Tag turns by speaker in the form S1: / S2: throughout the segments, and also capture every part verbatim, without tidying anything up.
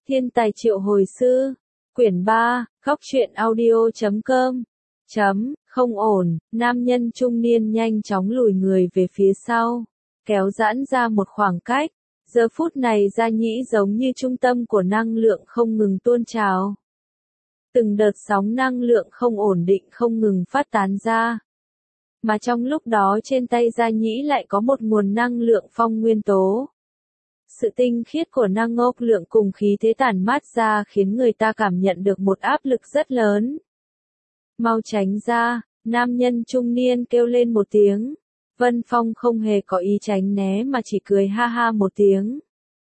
S1: Thiên tài triệu hồi sư. Quyển ba, góc truyện audio chấm com. Chấm, không ổn, nam nhân trung niên nhanh chóng lùi người về phía sau, kéo giãn ra một khoảng cách. Giờ phút này Gia Nhĩ giống như trung tâm của năng lượng không ngừng tuôn trào. Từng đợt sóng năng lượng không ổn định không ngừng phát tán ra. Mà trong lúc đó trên tay Gia Nhĩ lại có một nguồn năng lượng phong nguyên tố. Sự tinh khiết của năng ốc lượng cùng khí thế tản mát ra khiến người ta cảm nhận được một áp lực rất lớn. Mau tránh ra, nam nhân trung niên kêu lên một tiếng. Vân Phong không hề có ý tránh né mà chỉ cười ha ha một tiếng.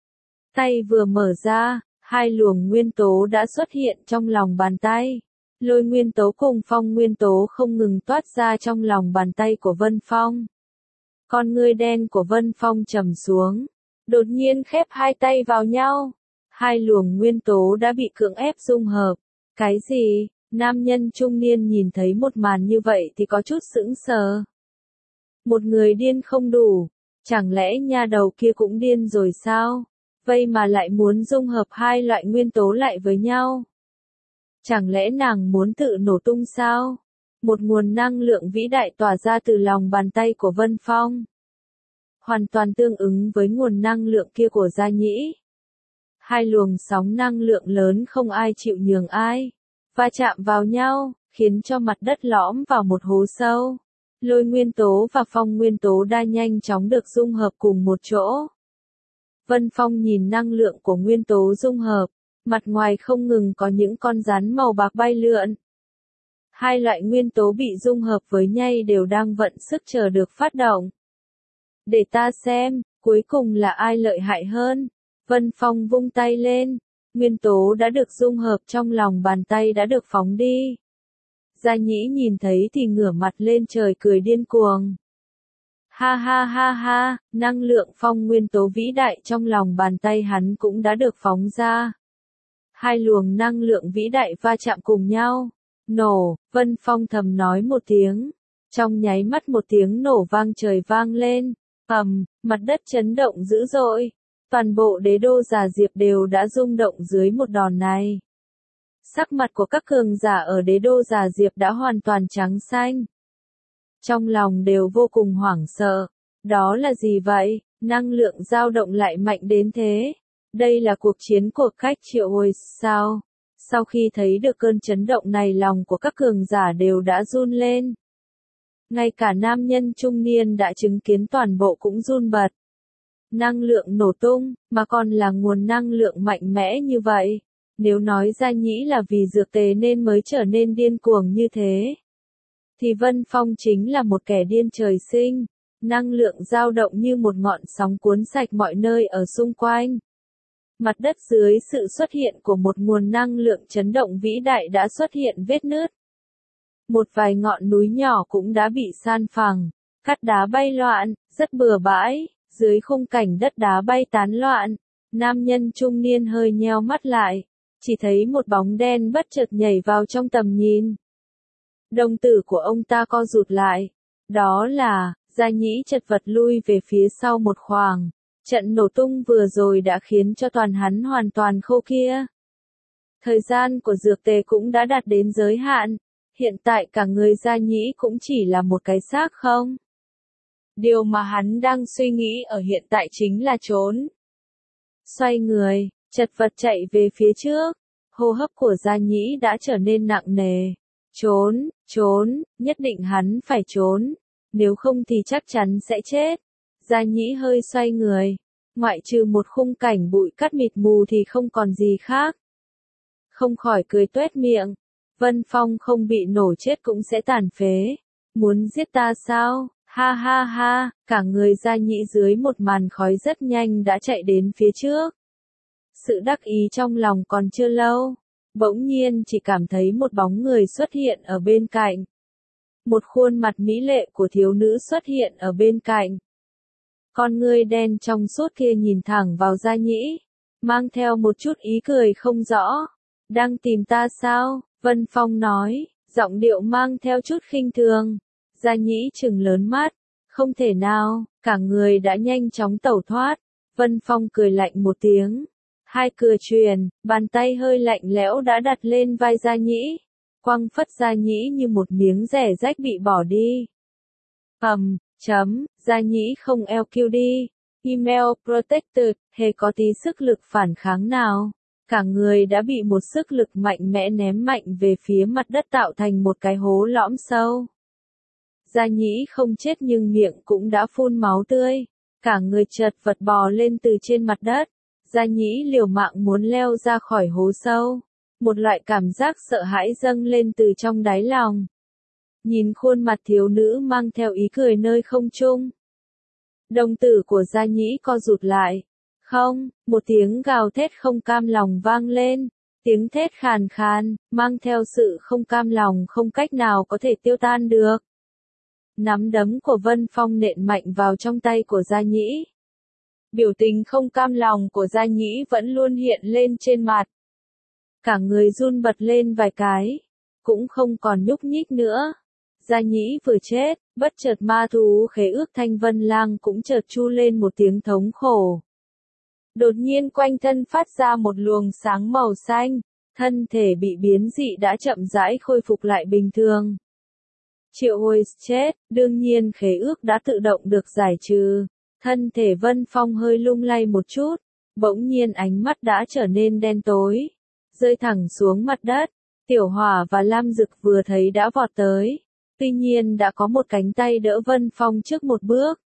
S1: Tay vừa mở ra, hai luồng nguyên tố đã xuất hiện trong lòng bàn tay. Lôi nguyên tố cùng phong nguyên tố không ngừng toát ra trong lòng bàn tay của Vân Phong. Con ngươi đen của Vân Phong trầm xuống, đột nhiên khép hai tay vào nhau. Hai luồng nguyên tố đã bị cưỡng ép dung hợp. Cái gì? Nam nhân trung niên nhìn thấy một màn như vậy thì có chút sững sờ. Một người điên không đủ, chẳng lẽ nha đầu kia cũng điên rồi sao? Vậy mà lại muốn dung hợp hai loại nguyên tố lại với nhau. Chẳng lẽ nàng muốn tự nổ tung sao? Một nguồn năng lượng vĩ đại tỏa ra từ lòng bàn tay của Vân Phong. Hoàn toàn tương ứng với nguồn năng lượng kia của Gia Nhĩ. Hai luồng sóng năng lượng lớn không ai chịu nhường ai. Va chạm vào nhau, khiến cho mặt đất lõm vào một hố sâu. Lôi nguyên tố và phong nguyên tố đa nhanh chóng được dung hợp cùng một chỗ. Vân Phong nhìn năng lượng của nguyên tố dung hợp, mặt ngoài không ngừng có những con rắn màu bạc bay lượn. Hai loại nguyên tố bị dung hợp với nhau đều đang vận sức chờ được phát động. Để ta xem, cuối cùng là ai lợi hại hơn. Vân Phong vung tay lên, nguyên tố đã được dung hợp trong lòng bàn tay đã được phóng đi. Gia Nhĩ nhìn thấy thì ngửa mặt lên trời cười điên cuồng. Ha ha ha ha, năng lượng phong nguyên tố vĩ đại trong lòng bàn tay hắn cũng đã được phóng ra. Hai luồng năng lượng vĩ đại va chạm cùng nhau. Nổ, Vân Phong thầm nói một tiếng. Trong nháy mắt một tiếng nổ vang trời vang lên. Ầm, mặt đất chấn động dữ dội. Toàn bộ đế đô Già Diệp đều đã rung động dưới một đòn này. Sắc mặt của các cường giả ở đế đô Già Diệp đã hoàn toàn trắng xanh. Trong lòng đều vô cùng hoảng sợ. Đó là gì vậy? Năng lượng dao động lại mạnh đến thế. Đây là cuộc chiến của cách triệu hồi sao? Sau khi thấy được cơn chấn động này lòng của các cường giả đều đã run lên. Ngay cả nam nhân trung niên đã chứng kiến toàn bộ cũng run bật. Năng lượng nổ tung, mà còn là nguồn năng lượng mạnh mẽ như vậy. Nếu nói Gia Nhĩ là vì dược tề nên mới trở nên điên cuồng như thế, thì Vân Phong chính là một kẻ điên trời sinh. Năng lượng dao động như một ngọn sóng cuốn sạch mọi nơi ở xung quanh. Mặt đất dưới sự xuất hiện của một nguồn năng lượng chấn động vĩ đại đã xuất hiện vết nứt. Một vài ngọn núi nhỏ cũng đã bị san phẳng, cát đá bay loạn, rất bừa bãi, dưới khung cảnh đất đá bay tán loạn. Nam nhân trung niên hơi nheo mắt lại, chỉ thấy một bóng đen bất chợt nhảy vào trong tầm nhìn. Đồng tử của ông ta co rụt lại. Đó là, Gia Nhĩ chật vật lui về phía sau một khoảng. Trận nổ tung vừa rồi đã khiến cho toàn hắn hoàn toàn khô kia. Thời gian của dược tề cũng đã đạt đến giới hạn. Hiện tại cả người Gia Nhĩ cũng chỉ là một cái xác không. Điều mà hắn đang suy nghĩ ở hiện tại chính là trốn. Xoay người, chật vật chạy về phía trước. Hô hấp của Gia Nhĩ đã trở nên nặng nề. Trốn, trốn, nhất định hắn phải trốn. Nếu không thì chắc chắn sẽ chết. Gia Nhĩ hơi xoay người. Ngoại trừ một khung cảnh bụi cát mịt mù thì không còn gì khác. Không khỏi cười tuét miệng. Vân Phong không bị nổ chết cũng sẽ tàn phế. Muốn giết ta sao? Ha ha ha, cả người Gia Nhĩ dưới một màn khói rất nhanh đã chạy đến phía trước. Sự đắc ý trong lòng còn chưa lâu. Bỗng nhiên chỉ cảm thấy một bóng người xuất hiện ở bên cạnh. Một khuôn mặt mỹ lệ của thiếu nữ xuất hiện ở bên cạnh. Con ngươi đen trong suốt kia nhìn thẳng vào Gia Nhĩ, mang theo một chút ý cười không rõ. Đang tìm ta sao? Vân Phong nói, giọng điệu mang theo chút khinh thường. Gia Nhĩ trừng lớn mắt, không thể nào, cả người đã nhanh chóng tẩu thoát. Vân Phong cười lạnh một tiếng. Hai cửa truyền, bàn tay hơi lạnh lẽo đã đặt lên vai Gia Nhĩ. Quăng phất Gia Nhĩ như một miếng rẻ rách bị bỏ đi. Ầm, chấm, Gia Nhĩ không eo kiu đi. Email protected, hề có tí sức lực phản kháng nào. Cả người đã bị một sức lực mạnh mẽ ném mạnh về phía mặt đất tạo thành một cái hố lõm sâu. Gia Nhĩ không chết nhưng miệng cũng đã phun máu tươi. Cả người chật vật bò lên từ trên mặt đất. Gia Nhĩ liều mạng muốn leo ra khỏi hố sâu. Một loại cảm giác sợ hãi dâng lên từ trong đáy lòng. Nhìn khuôn mặt thiếu nữ mang theo ý cười nơi không trung. Đồng tử của Gia Nhĩ co rụt lại. Không, một tiếng gào thét không cam lòng vang lên. Tiếng thét khàn khàn, mang theo sự không cam lòng không cách nào có thể tiêu tan được. Nắm đấm của Vân Phong nện mạnh vào trong tay của Gia Nhĩ. Biểu tình không cam lòng của Gia Nhĩ vẫn luôn hiện lên trên mặt. Cả người run bật lên vài cái. Cũng không còn nhúc nhích nữa. Gia Nhĩ vừa chết, bất chợt ma thú khế ước Thanh Vân Lang cũng chợt chu lên một tiếng thống khổ. Đột nhiên quanh thân phát ra một luồng sáng màu xanh. Thân thể bị biến dị đã chậm rãi khôi phục lại bình thường. Triệu hồi chết, đương nhiên khế ước đã tự động được giải trừ. Thân thể Vân Phong hơi lung lay một chút, bỗng nhiên ánh mắt đã trở nên đen tối, rơi thẳng xuống mặt đất. Tiểu Hỏa và Lam Dực vừa thấy đã vọt tới, tuy nhiên đã có một cánh tay đỡ Vân Phong trước một bước.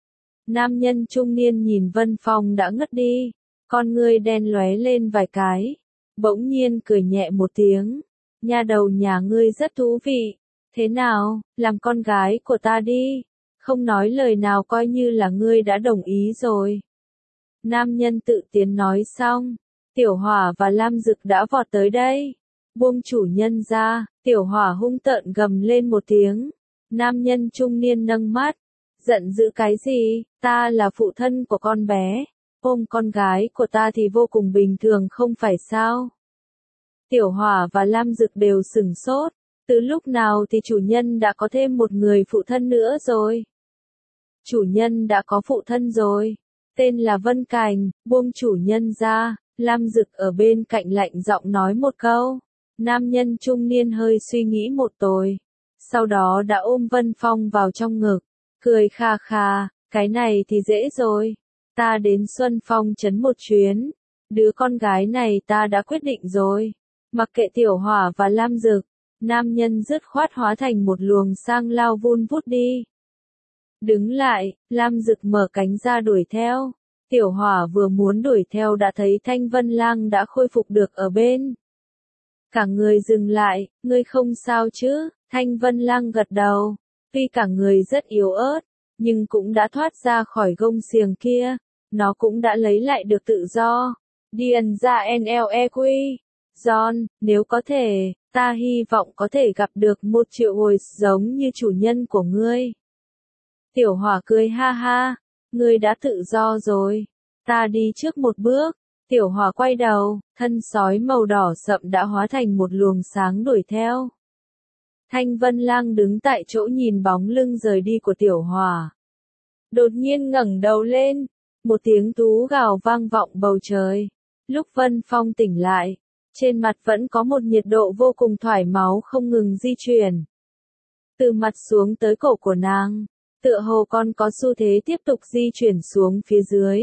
S1: Nam nhân trung niên nhìn Vân Phong đã ngất đi, con ngươi đen lóe lên vài cái, bỗng nhiên cười nhẹ một tiếng, nha đầu nhà ngươi rất thú vị, thế nào, làm con gái của ta đi. Không nói lời nào coi như là ngươi đã đồng ý rồi. Nam nhân tự tiến nói xong. Tiểu Hỏa và Lam Dực đã vọt tới đây. Buông chủ nhân ra, Tiểu Hỏa hung tợn gầm lên một tiếng. Nam nhân trung niên nâng mắt. Giận dữ cái gì, ta là phụ thân của con bé. Ôm con gái của ta thì vô cùng bình thường không phải sao. Tiểu Hỏa và Lam Dực đều sửng sốt. Từ lúc nào thì chủ nhân đã có thêm một người phụ thân nữa rồi. Chủ nhân đã có phụ thân rồi, tên là Vân Cảnh, buông chủ nhân ra. Lam Dực ở bên cạnh lạnh giọng nói một câu. Nam nhân trung niên hơi suy nghĩ một hồi, sau đó đã ôm Vân Phong vào trong ngực, cười kha kha, cái này thì dễ rồi, ta đến Xuân Phong trấn một chuyến, đứa con gái này ta đã quyết định rồi. Mặc kệ Tiểu Hỏa và Lam Dực, nam nhân dứt khoát hóa thành một luồng sang lao vun vút đi. Đứng lại, Lam Dực mở cánh ra đuổi theo. Tiểu Hỏa vừa muốn đuổi theo đã thấy Thanh Vân Lang đã khôi phục được ở bên. Cả người dừng lại, ngươi không sao chứ? Thanh Vân Lang gật đầu. Tuy cả người rất yếu ớt, nhưng cũng đã thoát ra khỏi gông xiềng kia. Nó cũng đã lấy lại được tự do. Điền ra en lờ e quy. John, nếu có thể, ta hy vọng có thể gặp được một triệu hồi giống như chủ nhân của ngươi. Tiểu Hỏa cười ha ha, ngươi đã tự do rồi, ta đi trước một bước. Tiểu Hỏa quay đầu, thân sói màu đỏ sậm đã hóa thành một luồng sáng đuổi theo. Thanh Vân Lang đứng tại chỗ nhìn bóng lưng rời đi của Tiểu Hỏa. Đột nhiên ngẩng đầu lên, một tiếng tú gào vang vọng bầu trời. Lúc Vân Phong tỉnh lại, trên mặt vẫn có một nhiệt độ vô cùng thoải máu không ngừng di chuyển. Từ mặt xuống tới cổ của nàng, tựa hồ còn có xu thế tiếp tục di chuyển xuống phía dưới.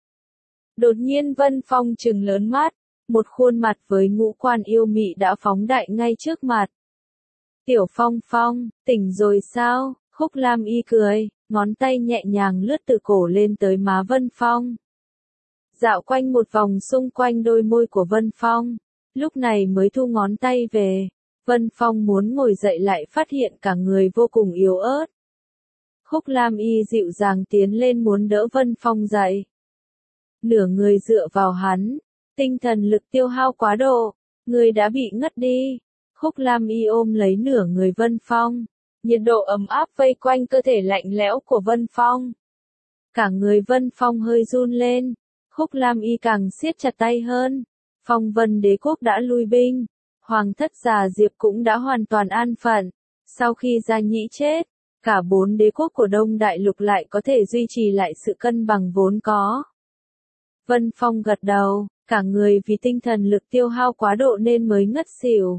S1: Đột nhiên Vân Phong trừng lớn mắt, một khuôn mặt với ngũ quan yêu mị đã phóng đại ngay trước mặt. Tiểu Phong Phong, tỉnh rồi sao? Khúc Lam Y cười, ngón tay nhẹ nhàng lướt từ cổ lên tới má Vân Phong. Dạo quanh một vòng xung quanh đôi môi của Vân Phong, lúc này mới thu ngón tay về. Vân Phong muốn ngồi dậy lại phát hiện cả người vô cùng yếu ớt. Khúc Lam Y dịu dàng tiến lên muốn đỡ Vân Phong dậy. Nửa người dựa vào hắn, tinh thần lực tiêu hao quá độ, người đã bị ngất đi. Khúc Lam Y ôm lấy nửa người Vân Phong, nhiệt độ ấm áp vây quanh cơ thể lạnh lẽo của Vân Phong. Cả người Vân Phong hơi run lên, Khúc Lam Y càng siết chặt tay hơn. Phong Vân Đế quốc đã lui binh, Hoàng thất Già Diệp cũng đã hoàn toàn an phận. Sau khi Gia Nhĩ chết, cả bốn đế quốc của Đông Đại Lục lại có thể duy trì lại sự cân bằng vốn có. Vân Phong gật đầu, cả người vì tinh thần lực tiêu hao quá độ nên mới ngất xỉu.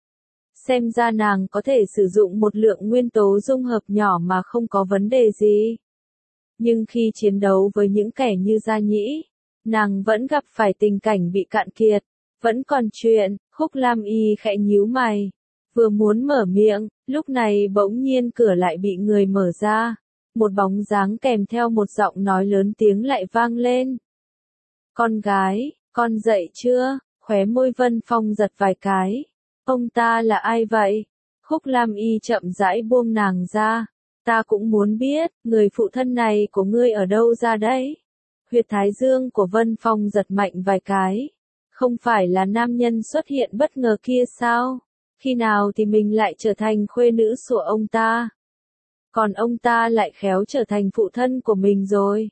S1: Xem ra nàng có thể sử dụng một lượng nguyên tố dung hợp nhỏ mà không có vấn đề gì. Nhưng khi chiến đấu với những kẻ như Gia Nhĩ, nàng vẫn gặp phải tình cảnh bị cạn kiệt. Vẫn còn chuyện, Khúc Lam Y khẽ nhíu mày. Vừa muốn mở miệng, lúc này bỗng nhiên cửa lại bị người mở ra. Một bóng dáng kèm theo một giọng nói lớn tiếng lại vang lên. Con gái, con dậy chưa? Khóe môi Vân Phong giật vài cái. Ông ta là ai vậy? Khúc Lam Y chậm rãi buông nàng ra. Ta cũng muốn biết, người phụ thân này của ngươi ở đâu ra đấy? Huyệt thái dương của Vân Phong giật mạnh vài cái. Không phải là nam nhân xuất hiện bất ngờ kia sao? Khi nào thì mình lại trở thành khuê nữ của ông ta? Còn ông ta lại khéo trở thành phụ thân của mình rồi.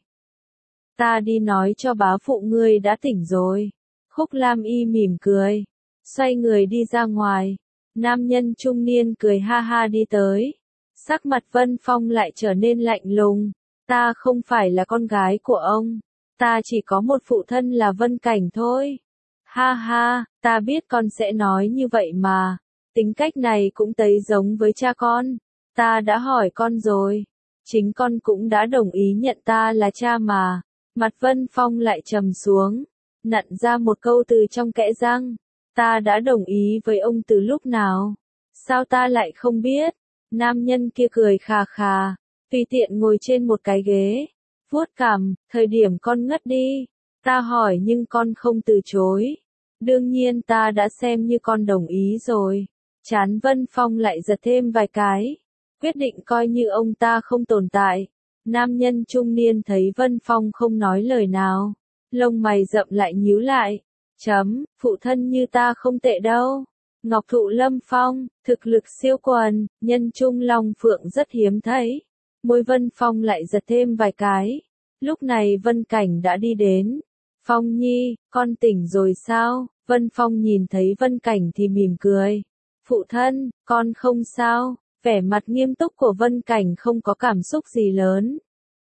S1: Ta đi nói cho bá phụ ngươi đã tỉnh rồi. Khúc Lam Y mỉm cười. Xoay người đi ra ngoài. Nam nhân trung niên cười ha ha đi tới. Sắc mặt Vân Phong lại trở nên lạnh lùng. Ta không phải là con gái của ông. Ta chỉ có một phụ thân là Vân Cảnh thôi. Ha ha, ta biết con sẽ nói như vậy mà. Tính cách này cũng thấy giống với cha con. Ta đã hỏi con rồi. Chính con cũng đã đồng ý nhận ta là cha mà. Mặt Vân Phong lại trầm xuống. Nặn ra một câu từ trong kẽ răng. Ta đã đồng ý với ông từ lúc nào? Sao ta lại không biết? Nam nhân kia cười khà khà. Tùy tiện ngồi trên một cái ghế. Vuốt cằm, thời điểm con ngất đi. Ta hỏi nhưng con không từ chối. Đương nhiên ta đã xem như con đồng ý rồi. Chán Vân Phong lại giật thêm vài cái. Quyết định coi như ông ta không tồn tại. Nam nhân trung niên thấy Vân Phong không nói lời nào. Lông mày rậm lại nhíu lại. Chấm, phụ thân như ta không tệ đâu. Ngọc Thụ Lâm Phong, thực lực siêu quần, nhân trung long phượng rất hiếm thấy. Môi Vân Phong lại giật thêm vài cái. Lúc này Vân Cảnh đã đi đến. Phong Nhi, con tỉnh rồi sao? Vân Phong nhìn thấy Vân Cảnh thì mỉm cười. Phụ thân, con không sao. Vẻ mặt nghiêm túc của Vân Cảnh không có cảm xúc gì lớn.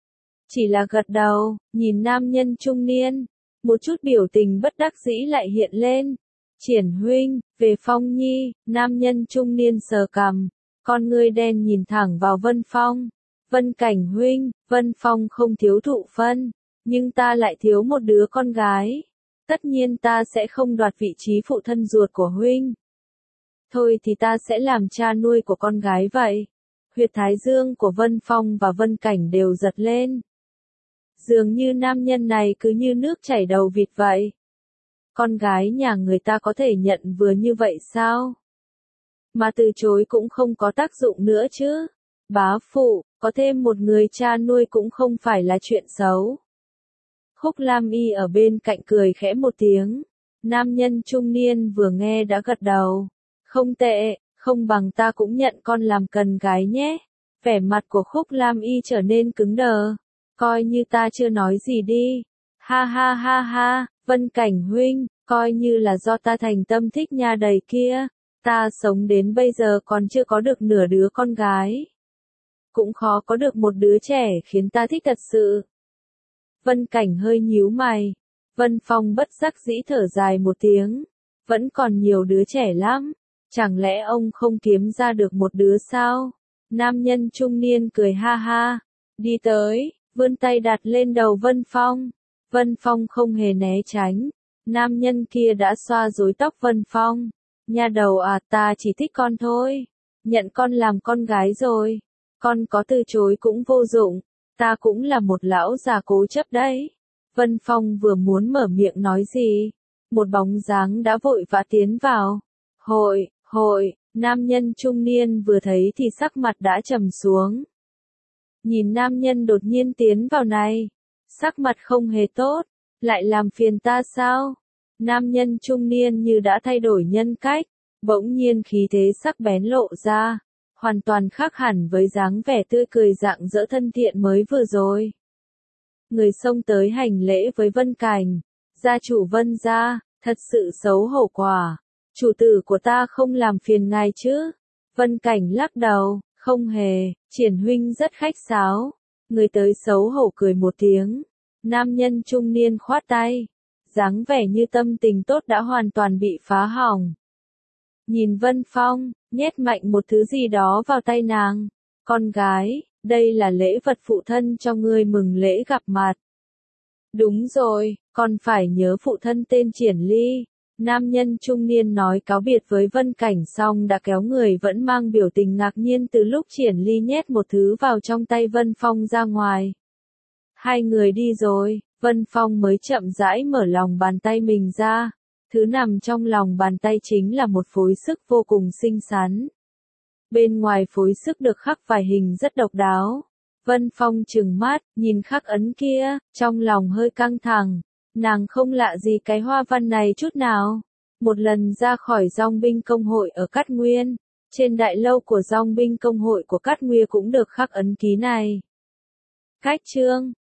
S1: Chỉ là gật đầu, nhìn nam nhân trung niên. Một chút biểu tình bất đắc dĩ lại hiện lên. Triển huynh, về Phong Nhi, nam nhân trung niên sờ cằm. Con ngươi đen nhìn thẳng vào Vân Phong. Vân Cảnh huynh, Vân Phong không thiếu thụ phân. Nhưng ta lại thiếu một đứa con gái. Tất nhiên ta sẽ không đoạt vị trí phụ thân ruột của huynh. Thôi thì ta sẽ làm cha nuôi của con gái vậy. Huyệt thái dương của Vân Phong và Vân Cảnh đều giật lên. Dường như nam nhân này cứ như nước chảy đầu vịt vậy. Con gái nhà người ta có thể nhận vừa như vậy sao? Mà từ chối cũng không có tác dụng nữa chứ. Bá phụ, có thêm một người cha nuôi cũng không phải là chuyện xấu. Khúc Lam Y ở bên cạnh cười khẽ một tiếng. Nam nhân trung niên vừa nghe đã gật đầu. Không tệ, không bằng ta cũng nhận con làm cần gái nhé. Vẻ mặt của Khúc Lam Y trở nên cứng đờ. Coi như ta chưa nói gì đi. Ha ha ha ha, Vân Cảnh huynh, coi như là do ta thành tâm thích nha đầy kia. Ta sống đến bây giờ còn chưa có được nửa đứa con gái. Cũng khó có được một đứa trẻ khiến ta thích thật sự. Vân Cảnh hơi nhíu mày. Vân Phong bất đắc dĩ thở dài một tiếng. Vẫn còn nhiều đứa trẻ lắm. Chẳng lẽ ông không kiếm ra được một đứa sao? Nam nhân trung niên cười ha ha. Đi tới, vươn tay đặt lên đầu Vân Phong. Vân Phong không hề né tránh. Nam nhân kia đã xoa rối tóc Vân Phong. Nha đầu à, ta chỉ thích con thôi. Nhận con làm con gái rồi. Con có từ chối cũng vô dụng. Ta cũng là một lão già cố chấp đấy. Vân Phong vừa muốn mở miệng nói gì. Một bóng dáng đã vội vã tiến vào. Hội, hội, nam nhân trung niên vừa thấy thì sắc mặt đã trầm xuống. Nhìn nam nhân đột nhiên tiến vào này. Sắc mặt không hề tốt. Lại làm phiền ta sao? Nam nhân trung niên như đã thay đổi nhân cách. Bỗng nhiên khí thế sắc bén lộ ra. Hoàn toàn khác hẳn với dáng vẻ tươi cười rạng rỡ thân thiện mới vừa rồi. Người xông tới hành lễ với Vân Cảnh. Gia chủ Vân gia, thật sự xấu hổ quả. Chủ tử của ta không làm phiền ngài chứ? Vân Cảnh lắc đầu, không hề, Triển huynh rất khách sáo. Người tới xấu hổ cười một tiếng. Nam nhân trung niên khoát tay. dáng vẻ như tâm tình tốt đã hoàn toàn bị phá hỏng. Nhìn Vân Phong, nhét mạnh một thứ gì đó vào tay nàng. Con gái, đây là lễ vật phụ thân cho ngươi mừng lễ gặp mặt. Đúng rồi, con phải nhớ phụ thân tên Triển Ly. Nam nhân trung niên nói cáo biệt với Vân Cảnh xong đã kéo người vẫn mang biểu tình ngạc nhiên từ lúc Triển Ly nhét một thứ vào trong tay Vân Phong ra ngoài. Hai người đi rồi, Vân Phong mới chậm rãi mở lòng bàn tay mình ra. Thứ nằm trong lòng bàn tay chính là một phối sức vô cùng xinh xắn. Bên ngoài phối sức được khắc vài hình rất độc đáo. Vân Phong trừng mắt, nhìn khắc ấn kia, trong lòng hơi căng thẳng. Nàng không lạ gì cái hoa văn này chút nào. Một lần ra khỏi dòng binh công hội ở Cát Nguyên, trên đại lâu của dòng binh công hội của Cát Nguyên cũng được khắc ấn ký này. Cách chương